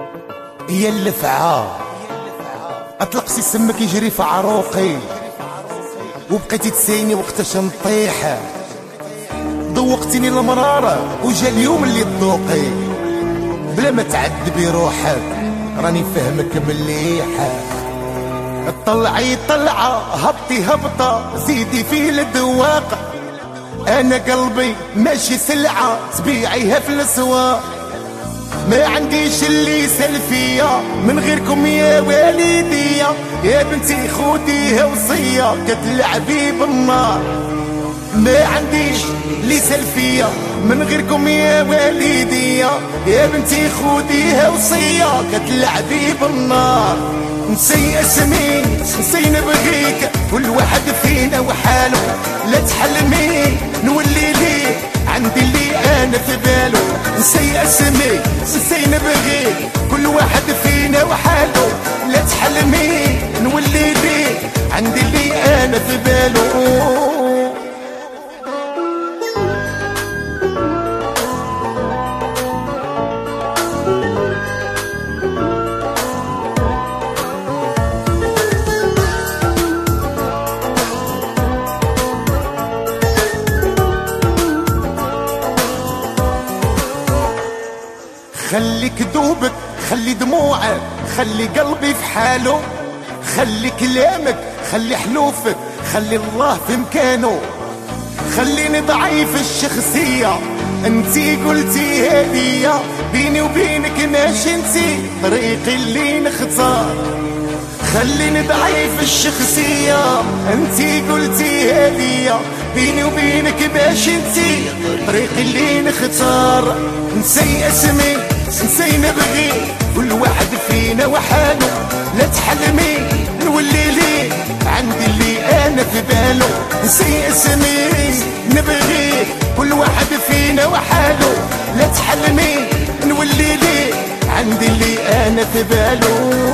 يا اللفعة اطلقتي سمك يجري في عروقي، وبقيتي تسيني وقتاش نطيح. ذوقتيني المرارة وجا اليوم اللي تذوقي، بلا ما تعذبي روحك راني فهمك مليح. طلعي طلعة هبطي هبطة زيدي في الذواق، انا قلبي ماشي سلعة تبيعيها في الاسواق. ما عنديش اللي يسال فيا من غيركم يا والدية، يا بنتي خوديها وصية كتلعبي بالنار. ما عنديش اللي يسال فيا من غيركم يا والدية، يا بنتي خوديها وصية كتلعبي بالنار. نسي اسمي نسي نبغيك، كل واحد فينا وحاله، لا تحلمي نولي ليك عندي اللي انا في باله. نسي اسمي نسي نبغيك، كل واحد فينا وحاله، لا تحلمي نولي ليك عندي اللي انا في باله. خلي كذوبك خلي دموعك خلي قلبي في حاله، خلي كلامك خلي حلوفك خلي الله في مكانه. خليني ضعيف الشخصية انتي قلتي هدية، بيني وبينك ماشي انتي طريقي اللي نختار. خليني ضعيف الشخصية انتي قلتي هدية، بيني وبينك ماشي انتي طريقي اللي نختار. نسي اسمي نسي نبغي، كل واحد فينا وحاله، لا تحلمي نولي لي عندي اللي انا في باله. نسي اسمي نبغي، كل واحد فينا وحاله، لا تحلمي نولي لي عندي اللي انا في باله.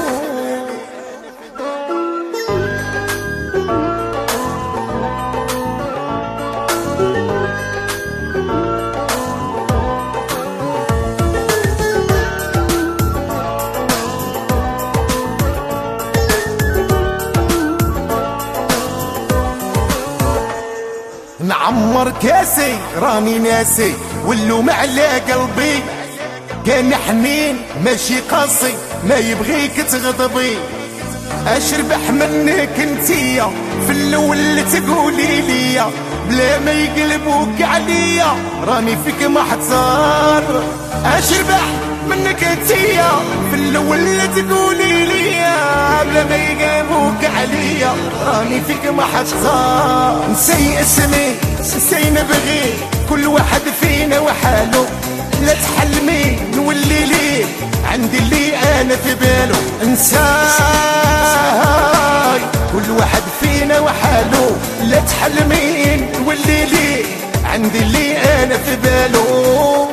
نعمر كاسي راني ناسي واللوم على قلبي، كان حنين ماشي قاسي ما يبغيك تغضبي. اشربح منك انتيا في الاول تقولي ليا، بلا ما يقلبوك عليا راني فيك محتار. اشربح منك انتيا في الاول تقولي ليا، بلا ما يقلبوك عليا راني فيك محتار. نسي اسمي نسي نبغي، كل واحد فينا وحاله، لا تحلمي نولي لي عندي اللي انا في باله. انساي كل واحد فينا وحاله، لا تحلمي نولي لي عندي اللي انا في باله.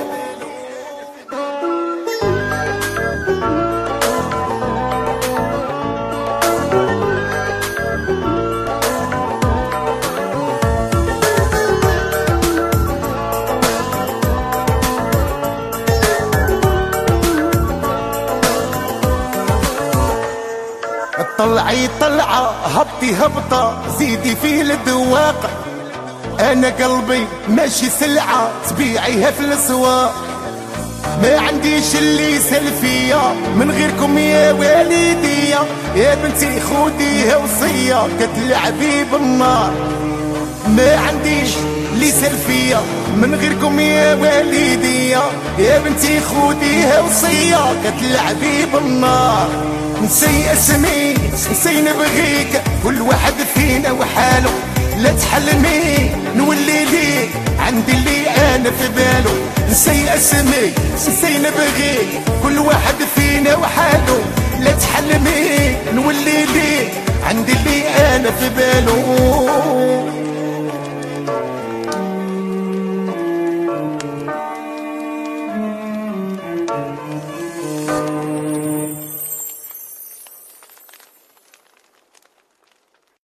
طلعي طلعة هبطي هبطة زيدي في الذواق، انا قلبي ماشي سلعة تبيعيها في الاسواق. ما عنديش اللي يسال فيا من غيركم يا والدية، يا بنتي خوديها وصية كتلعبي بالنار. ما عنديش اللي يسال فيا من غيركم يا والدية، يا بنتي خوديها وصية كتلعبي بالنار. نسي اسمي نسي نبغيك، كل واحد فينا وحاله، لا تحلمي نولي لي عندي اللي انا في باله. نسي اسمي نسي نبغيك، كل واحد فينا وحاله، لا تحلمي نولي لي عندي اللي انا في باله.